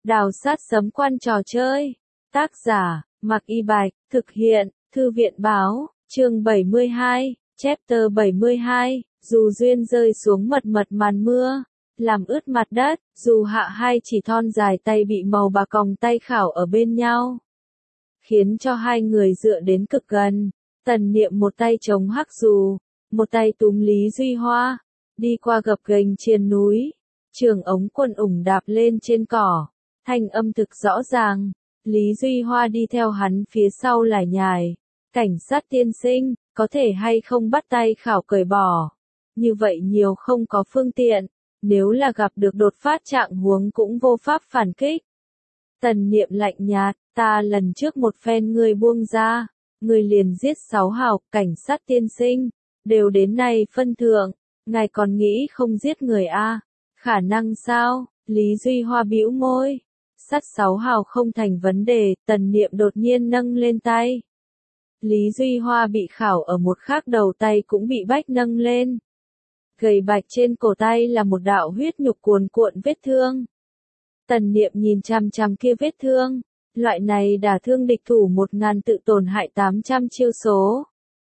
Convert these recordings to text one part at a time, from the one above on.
Đào sát sấm quan trò chơi. Tác giả, Mạc Y Bạch, thực hiện, Thư viện báo, chương 72, chapter 72, dù duyên rơi xuống mật mật màn mưa, làm ướt mặt đất, dù hạ hai chỉ thon dài tay bị màu bạc còng tay khảo ở bên nhau, khiến cho hai người dựa đến cực gần. Tần Niệm một tay chống hắc dù, một tay túm Lý Duy Hoa, đi qua gập ghềnh triền núi, trường ống quần ủng đạp lên trên cỏ, thanh âm thực rõ ràng. Lý Duy Hoa đi theo hắn phía sau lải nhải, cảnh sát tiên sinh, có thể hay không bắt tay khảo cởi bỏ, như vậy nhiều không có phương tiện, nếu là gặp được đột phát trạng huống cũng vô pháp phản kích. Tần Niệm lạnh nhạt, ta lần trước một phen người buông ra, người liền giết 6 hào, cảnh sát tiên sinh, đều đến nay phân thượng, ngài còn nghĩ không giết người a? Khả năng sao? Lý Duy Hoa bĩu môi. Sát 6 hào không thành vấn đề, Tần Niệm đột nhiên nâng lên tay. Lý Duy Hoa bị khảo ở một khác đầu tay cũng bị bách nâng lên. Gầy bạch trên cổ tay là một đạo huyết nhục cuồn cuộn vết thương. Tần Niệm nhìn chằm chằm kia vết thương, loại này đả thương địch thủ 1000 tự tổn hại 800 chiêu số.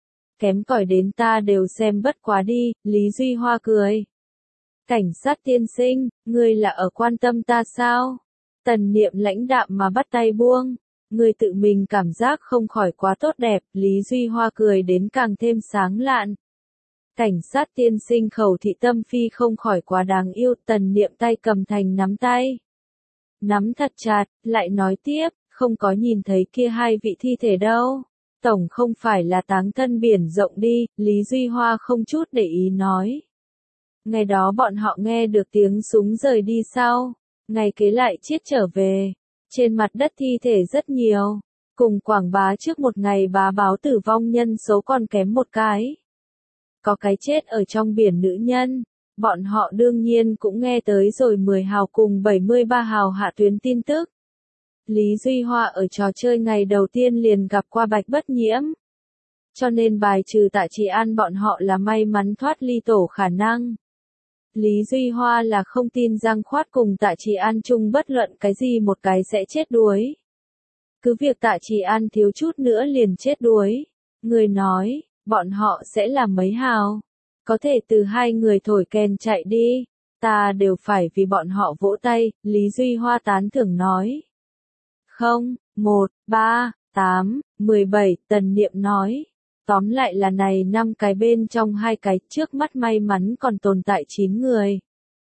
Kém cỏi đến ta đều xem bất quá đi, Lý Duy Hoa cười. Cảnh sát tiên sinh, ngươi là ở quan tâm ta sao? Tần Niệm lãnh đạm mà bắt tay buông, người tự mình cảm giác không khỏi quá tốt đẹp, Lý Duy Hoa cười đến càng thêm sáng lạn. Cảnh sát tiên sinh khẩu thị tâm phi không khỏi quá đáng yêu, Tần Niệm tay cầm thành nắm tay. Nắm thật chặt, lại nói tiếp, không có nhìn thấy kia hai vị thi thể đâu. Tổng không phải là táng thân biển rộng đi, Lý Duy Hoa không chút để ý nói. Ngày đó bọn họ nghe được tiếng súng rời đi sau. Ngày kế lại chết trở về, trên mặt đất thi thể rất nhiều, cùng quảng bá trước một ngày bá báo tử vong nhân số còn kém một cái. Có cái chết ở trong biển nữ nhân, bọn họ đương nhiên cũng nghe tới rồi 10 hào cùng 73 hào hạ tuyến tin tức. Lý Duy Hoa ở trò chơi ngày đầu tiên liền gặp qua Bạch Bất Nhiễm. Cho nên bài trừ Tạ Trì An bọn họ là may mắn thoát ly tổ khả năng. Lý Duy Hoa là không tin Giang Khoát cùng Tạ Trì An chung bất luận cái gì một cái sẽ chết đuối. Cứ việc Tạ Trì An thiếu chút nữa liền chết đuối. Người nói, bọn họ sẽ làm mấy hào. Có thể từ hai người thổi kèn chạy đi. Ta đều phải vì bọn họ vỗ tay, Lý Duy Hoa tán thưởng nói. 0, 1, 3, 8, 17, Tần Niệm nói. Tóm lại là này 5 cái bên trong 2 cái trước mắt may mắn còn tồn tại 9 người.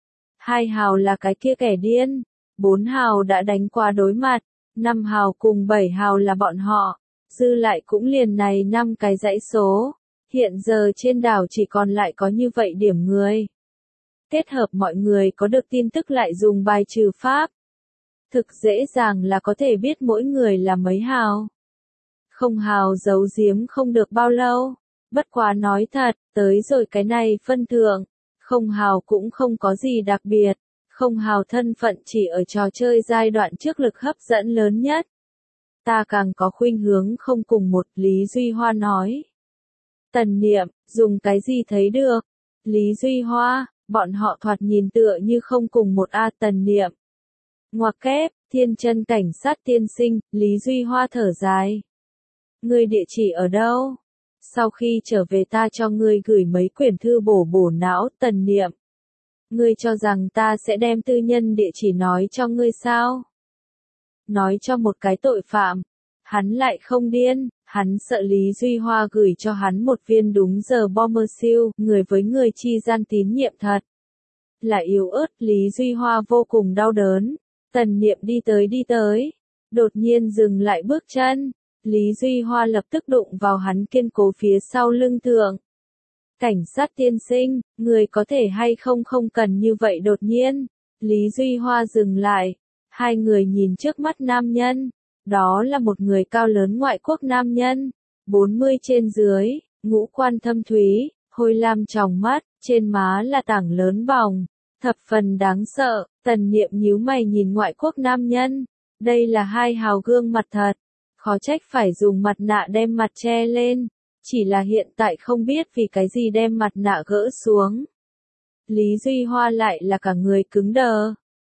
2 hào là cái kia kẻ điên, 4 hào đã đánh qua đối mặt, 5 hào cùng 7 hào là bọn họ, dư lại cũng liền này 5 cái dãy số. Hiện giờ trên đảo chỉ còn lại có như vậy điểm người. Kết hợp mọi người có được tin tức lại dùng bài trừ pháp. Thực dễ dàng là có thể biết mỗi người là mấy hào. Không hào giấu giếm không được bao lâu, bất quá nói thật, tới rồi cái này phân thượng, không hào cũng không có gì đặc biệt, không hào thân phận chỉ ở trò chơi giai đoạn trước lực hấp dẫn lớn nhất. Ta càng có khuynh hướng không cùng một, Lý Duy Hoa nói. Tần Niệm, dùng cái gì thấy được? Lý Duy Hoa, bọn họ thoạt nhìn tựa như không cùng một a. Tần Niệm. Ngoặc kép, thiên chân cảnh sát tiên sinh, Lý Duy Hoa thở dài. Ngươi địa chỉ ở đâu? Sau khi trở về ta cho ngươi gửi mấy quyển thư bổ bổ não. Tần Niệm. Ngươi cho rằng ta sẽ đem tư nhân địa chỉ nói cho ngươi sao? Nói cho một cái tội phạm. Hắn lại không điên, hắn sợ Lý Duy Hoa gửi cho hắn một viên đúng giờ bomber siêu, người với người chi gian tín nhiệm thật. Là yếu ớt, Lý Duy Hoa vô cùng đau đớn. Tần Niệm đi tới, đột nhiên dừng lại bước chân. Lý Duy Hoa lập tức đụng vào hắn kiên cố phía sau lưng thượng. Cảnh sát tiên sinh, người có thể hay không cần như vậy đột nhiên. Lý Duy Hoa dừng lại. Hai người nhìn trước mắt nam nhân. Đó là một người cao lớn ngoại quốc nam nhân. 40 trên dưới, ngũ quan thâm thúy, hôi lam tròng mắt, trên má là tảng lớn bỏng. Thập phần đáng sợ, Tần Niệm nhíu mày nhìn ngoại quốc nam nhân. Đây là 2 hào gương mặt thật. Khó trách phải dùng mặt nạ đem mặt che lên, chỉ là hiện tại không biết vì cái gì đem mặt nạ gỡ xuống. Lý Duy Hoa lại là cả người cứng đờ.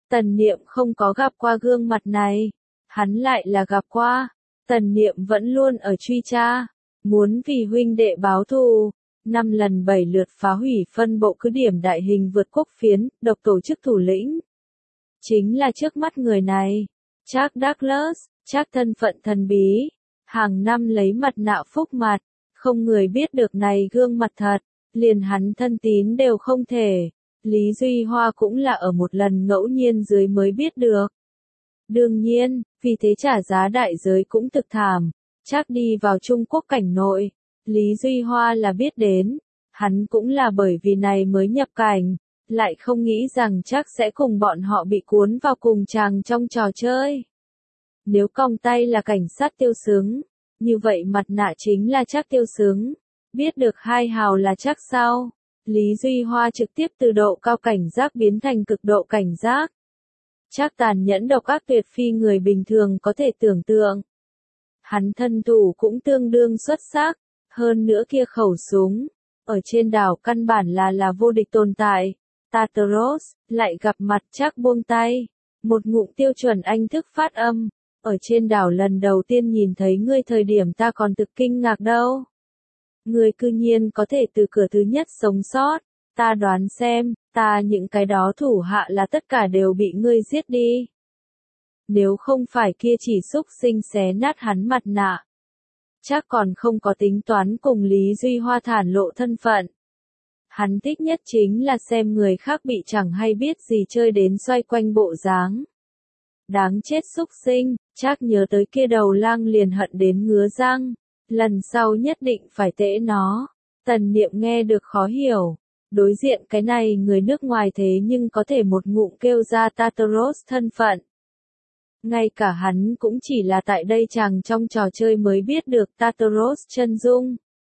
Tần Niệm không có gặp qua gương mặt này. Hắn lại là gặp qua. Tần Niệm vẫn luôn ở truy tra. Muốn vì huynh đệ báo thù. 5 lần 7 lượt phá hủy phân bộ cứ điểm đại hình vượt quốc phiến, độc tổ chức thủ lĩnh. Chính là trước mắt người này. Jack Douglas, Jack thân phận thần bí. Hàng năm lấy mặt nạ phúc mặt. Không người biết được này gương mặt thật. Liền hắn thân tín đều không thể. Lý Duy Hoa cũng là ở một lần ngẫu nhiên dưới mới biết được. Đương nhiên, vì thế trả giá đại giới cũng thực thảm. Chắc đi vào Trung Quốc cảnh nội. Lý Duy Hoa là biết đến. Hắn cũng là bởi vì này mới nhập cảnh. Lại không nghĩ rằng chắc sẽ cùng bọn họ bị cuốn vào cùng chàng trong trò chơi. Nếu còng tay là cảnh sát Tiêu Sướng. Như vậy mặt nạ chính là chắc Tiêu Sướng. Biết được hai hào là chắc sao? Lý Duy Hoa trực tiếp từ độ cao cảnh giác biến thành cực độ cảnh giác. Chắc tàn nhẫn độc ác tuyệt phi người bình thường có thể tưởng tượng. Hắn thân thủ cũng tương đương xuất sắc. Hơn nữa kia khẩu súng. Ở trên đảo căn bản là vô địch tồn tại. Tartaros, lại gặp mặt chắc buông tay. Một ngụm tiêu chuẩn Anh thức phát âm. Ở trên đảo lần đầu tiên nhìn thấy ngươi thời điểm ta còn thực kinh ngạc đâu. Ngươi cư nhiên có thể từ cửa thứ nhất sống sót. Ta đoán xem, những cái đó thủ hạ là tất cả đều bị ngươi giết đi. Nếu không phải kia chỉ xúc sinh xé nát hắn mặt nạ. Chắc còn không có tính toán cùng Lý Duy Hoa thản lộ thân phận. Hắn thích nhất chính là xem người khác bị chẳng hay biết gì chơi đến xoay quanh bộ dáng. Đáng chết xúc sinh, chắc nhớ tới kia đầu lang liền hận đến ngứa răng. Lần sau nhất định phải tễ nó. Tần Niệm nghe được khó hiểu. Đối diện cái này người nước ngoài thế nhưng có thể một ngụm kêu ra Tartaros thân phận. Ngay cả hắn cũng chỉ là tại đây chàng trong trò chơi mới biết được Tartaros chân dung.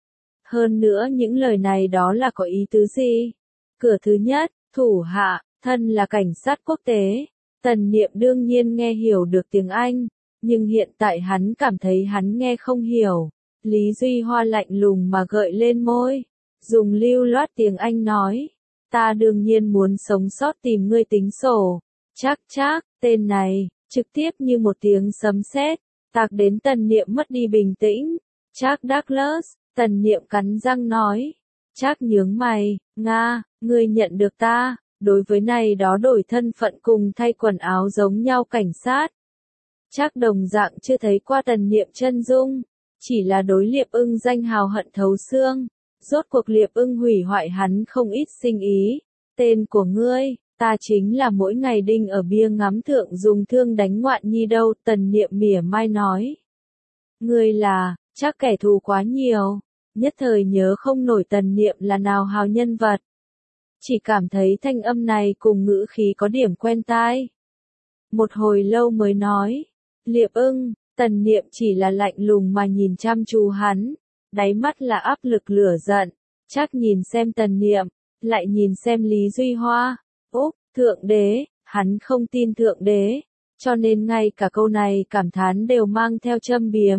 Hơn nữa những lời này đó là có ý tứ gì? Cửa thứ nhất, thủ hạ, thân là cảnh sát quốc tế. Tần Niệm đương nhiên nghe hiểu được tiếng Anh, nhưng hiện tại hắn cảm thấy hắn nghe không hiểu. Lý Duy Hoa lạnh lùng mà gợi lên môi, dùng lưu loát tiếng Anh nói. Ta đương nhiên muốn sống sót tìm ngươi tính sổ. Chắc, tên này, trực tiếp như một tiếng sấm sét, tạc đến Tần Niệm mất đi bình tĩnh. Jack Douglas, Tần Niệm cắn răng nói. Jack nhướng mày, Nga, ngươi nhận được ta, đối với này đó đổi thân phận cùng thay quần áo giống nhau cảnh sát. Jack đồng dạng chưa thấy qua Tần Niệm chân dung, chỉ là đối Liệp Ưng danh hào hận thấu xương. Rốt cuộc Liệp Ưng hủy hoại hắn không ít sinh ý. Tên của ngươi, ta chính là mỗi ngày đinh ở bia ngắm thượng dùng thương đánh ngoạn nhi đâu, Tần Niệm mỉa mai nói. Ngươi là, chắc kẻ thù quá nhiều, nhất thời nhớ không nổi Tần Niệm là nào hào nhân vật. Chỉ cảm thấy thanh âm này cùng ngữ khí có điểm quen tai. Một hồi lâu mới nói, Liệp Ưng, Tần Niệm chỉ là lạnh lùng mà nhìn chăm chú hắn, đáy mắt là áp lực lửa giận. Chắc nhìn xem Tần Niệm, lại nhìn xem Lý Duy Hoa. Úp, Thượng Đế, hắn không tin Thượng Đế, cho nên ngay cả câu này cảm thán đều mang theo châm biếm.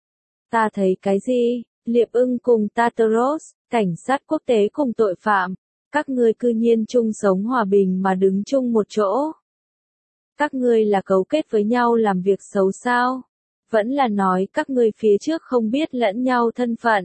Ta thấy cái gì? Liệp Ưng cùng Tartaros, cảnh sát quốc tế cùng tội phạm, các ngươi cư nhiên chung sống hòa bình mà đứng chung một chỗ. Các ngươi là cấu kết với nhau làm việc xấu sao? Vẫn là nói các ngươi phía trước không biết lẫn nhau thân phận.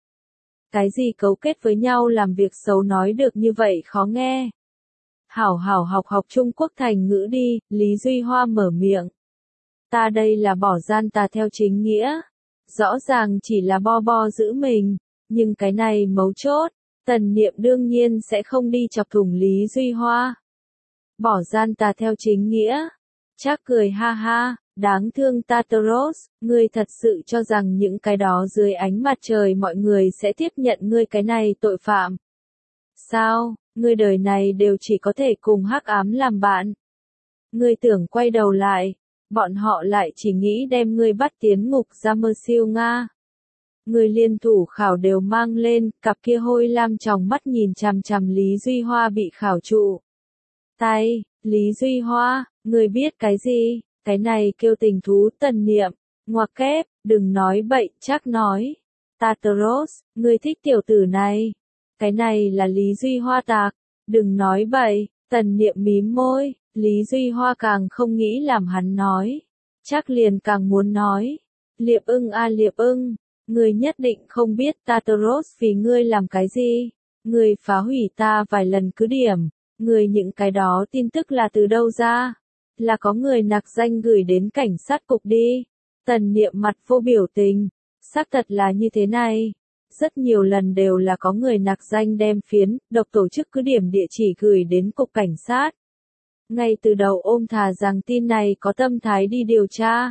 Cái gì cấu kết với nhau làm việc xấu nói được như vậy khó nghe. Hảo học Trung Quốc thành ngữ đi, Lý Duy Hoa mở miệng. Ta đây là bỏ gian tà theo chính nghĩa. Rõ ràng chỉ là bo giữ mình, nhưng cái này mấu chốt, Tần Niệm đương nhiên sẽ không đi chọc thủng Lý Duy Hoa. Bỏ gian tà theo chính nghĩa. Chắc cười ha ha, đáng thương Tartaros, ngươi thật sự cho rằng những cái đó dưới ánh mặt trời mọi người sẽ tiếp nhận ngươi cái này tội phạm. Sao, ngươi đời này đều chỉ có thể cùng hắc ám làm bạn. Ngươi tưởng quay đầu lại, bọn họ lại chỉ nghĩ đem ngươi bắt tiến ngục ra mơ siêu Nga. Ngươi liên thủ khảo đều mang lên, cặp kia hôi lam tròng mắt nhìn chằm chằm Lý Duy Hoa bị khảo trụ. Tay, Lý Duy Hoa, ngươi biết cái gì? Cái này kêu tình thú. Tần Niệm, ngoặc kép, đừng nói bậy, chắc nói. Tartaros, ngươi thích tiểu tử này. Cái này là Lý Duy Hoa tạc, đừng nói bậy. Tần Niệm mím môi, Lý Duy Hoa càng không nghĩ làm hắn nói. Chắc liền càng muốn nói. Liệp Ưng a Liệp Ưng, ngươi nhất định không biết Tartaros vì ngươi làm cái gì. Ngươi phá hủy ta vài lần cứ điểm. Ngươi những cái đó tin tức là từ đâu ra? Là có người nặc danh gửi đến cảnh sát cục đi. Tần Niệm mặt vô biểu tình. Xác thật là như thế này. Rất nhiều lần đều là có người nặc danh đem phiến, độc tổ chức cứ điểm địa chỉ gửi đến cục cảnh sát. Ngay từ đầu ôm thà rằng tin này có tâm thái đi điều tra.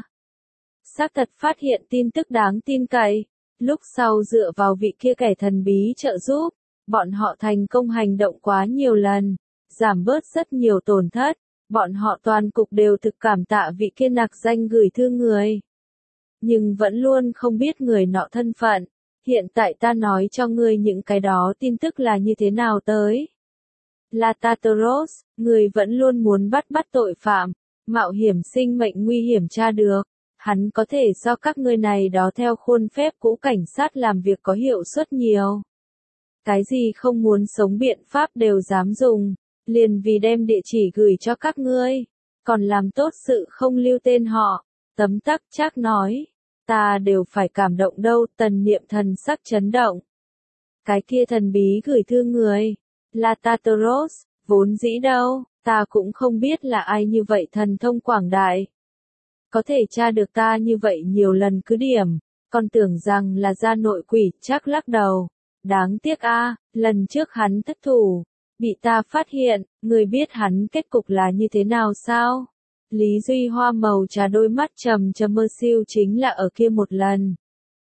Xác thật phát hiện tin tức đáng tin cậy. Lúc sau dựa vào vị kia kẻ thần bí trợ giúp, bọn họ thành công hành động quá nhiều lần, giảm bớt rất nhiều tổn thất. Bọn họ toàn cục đều thực cảm tạ vị kia nặc danh gửi thư người. Nhưng vẫn luôn không biết người nọ thân phận. Hiện tại ta nói cho ngươi những cái đó tin tức là như thế nào tới. Là Tartaros, người vẫn luôn muốn bắt tội phạm, mạo hiểm sinh mệnh nguy hiểm tra được. Hắn có thể do các ngươi này đó theo khuôn phép cũ cảnh sát làm việc có hiệu suất nhiều. Cái gì không muốn sống biện pháp đều dám dùng, liền vì đem địa chỉ gửi cho các ngươi, còn làm tốt sự không lưu tên họ. Tấm tắc Trác nói, ta đều phải cảm động đâu. Tần Niệm thần sắc chấn động. Cái kia thần bí gửi thư người, là Tartaros, vốn dĩ đâu, ta cũng không biết là ai như vậy thần thông quảng đại. Có thể tra được ta như vậy nhiều lần cứ điểm, còn tưởng rằng là gia nội quỷ. Trác lắc đầu. Đáng tiếc a, lần trước hắn thất thủ, bị ta phát hiện. Người biết hắn kết cục là như thế nào sao? Lý Duy Hoa màu trà đôi mắt trầm trầm mơ siêu chính là ở kia một lần.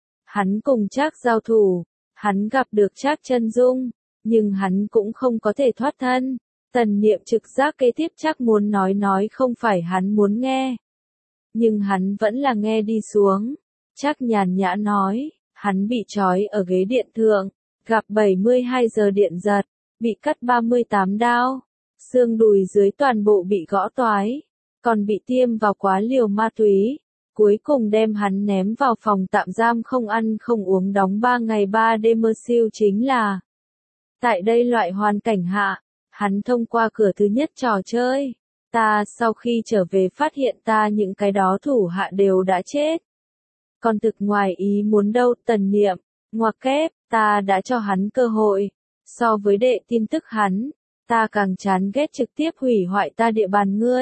Hắn cùng Trác giao thủ, hắn gặp được Trác chân dung, nhưng hắn cũng không có thể thoát thân. Tần Niệm trực giác kế tiếp Trác muốn nói không phải hắn muốn nghe. Nhưng hắn vẫn là nghe đi xuống. Trác nhàn nhã nói, hắn bị trói ở ghế điện thượng, gặp 72 giờ điện giật, bị cắt 38 đao, xương đùi dưới toàn bộ bị gõ toái, còn bị tiêm vào quá liều ma túy, cuối cùng đem hắn ném vào phòng tạm giam không ăn không uống đóng 3 ngày 3 đêm. Mơ siêu chính là tại đây loại hoàn cảnh hạ, hắn thông qua cửa thứ nhất trò chơi. Ta sau khi trở về phát hiện ta những cái đó thủ hạ đều đã chết. Còn thực ngoài ý muốn đâu. Tần Niệm, ngoặc kép, ta đã cho hắn cơ hội. So với đệ tin tức hắn, ta càng chán ghét trực tiếp hủy hoại ta địa bàn ngươi.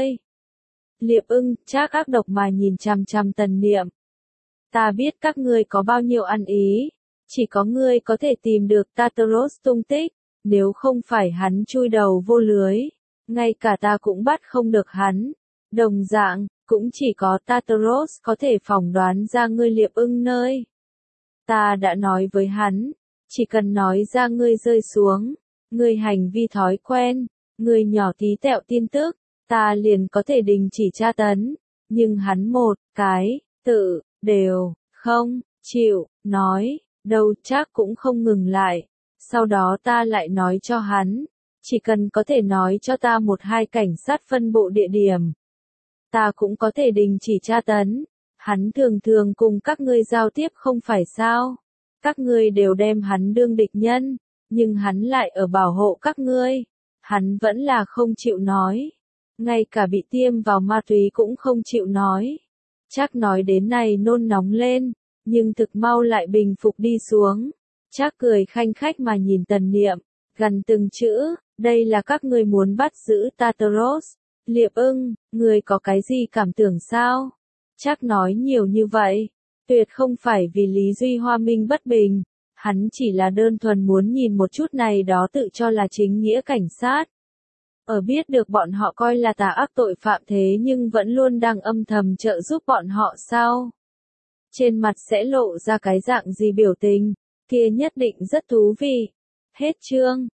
Liệp Ưng, Trác ác độc mà nhìn chằm chằm Tần Niệm. Ta biết các ngươi có bao nhiêu ăn ý, chỉ có ngươi có thể tìm được Tartaros tung tích, nếu không phải hắn chui đầu vô lưới, ngay cả ta cũng bắt không được hắn. Đồng dạng, cũng chỉ có Tartaros có thể phỏng đoán ra ngươi Liệp Ưng nơi. Ta đã nói với hắn, chỉ cần nói ra ngươi rơi xuống, ngươi hành vi thói quen, ngươi nhỏ tí tẹo tin tức, ta liền có thể đình chỉ tra tấn. Nhưng hắn một cái tự đều không chịu nói, đâu. Trác cũng không ngừng lại. Sau đó ta lại nói cho hắn, chỉ cần có thể nói cho ta 1-2 cảnh sát phân bộ địa điểm, ta cũng có thể đình chỉ tra tấn. Hắn thường thường cùng các ngươi giao tiếp không phải sao? Các ngươi đều đem hắn đương địch nhân, nhưng hắn lại ở bảo hộ các ngươi. Hắn vẫn là không chịu nói. Ngay cả bị tiêm vào ma túy cũng không chịu nói. Trác nói đến này nôn nóng lên, nhưng thực mau lại bình phục đi xuống. Trác cười khanh khách mà nhìn Tần Niệm, gần từng chữ, đây là các ngươi muốn bắt giữ Tartaros. Liệp Ưng, ngươi có cái gì cảm tưởng sao? Trác nói nhiều như vậy, tuyệt không phải vì Lý Duy Hoa minh bất bình, hắn chỉ là đơn thuần muốn nhìn một chút này đó tự cho là chính nghĩa cảnh sát. Ở biết được bọn họ coi là tà ác tội phạm thế nhưng vẫn luôn đang âm thầm trợ giúp bọn họ sao? Trên mặt sẽ lộ ra cái dạng gì biểu tình, kia nhất định rất thú vị. Hết chương.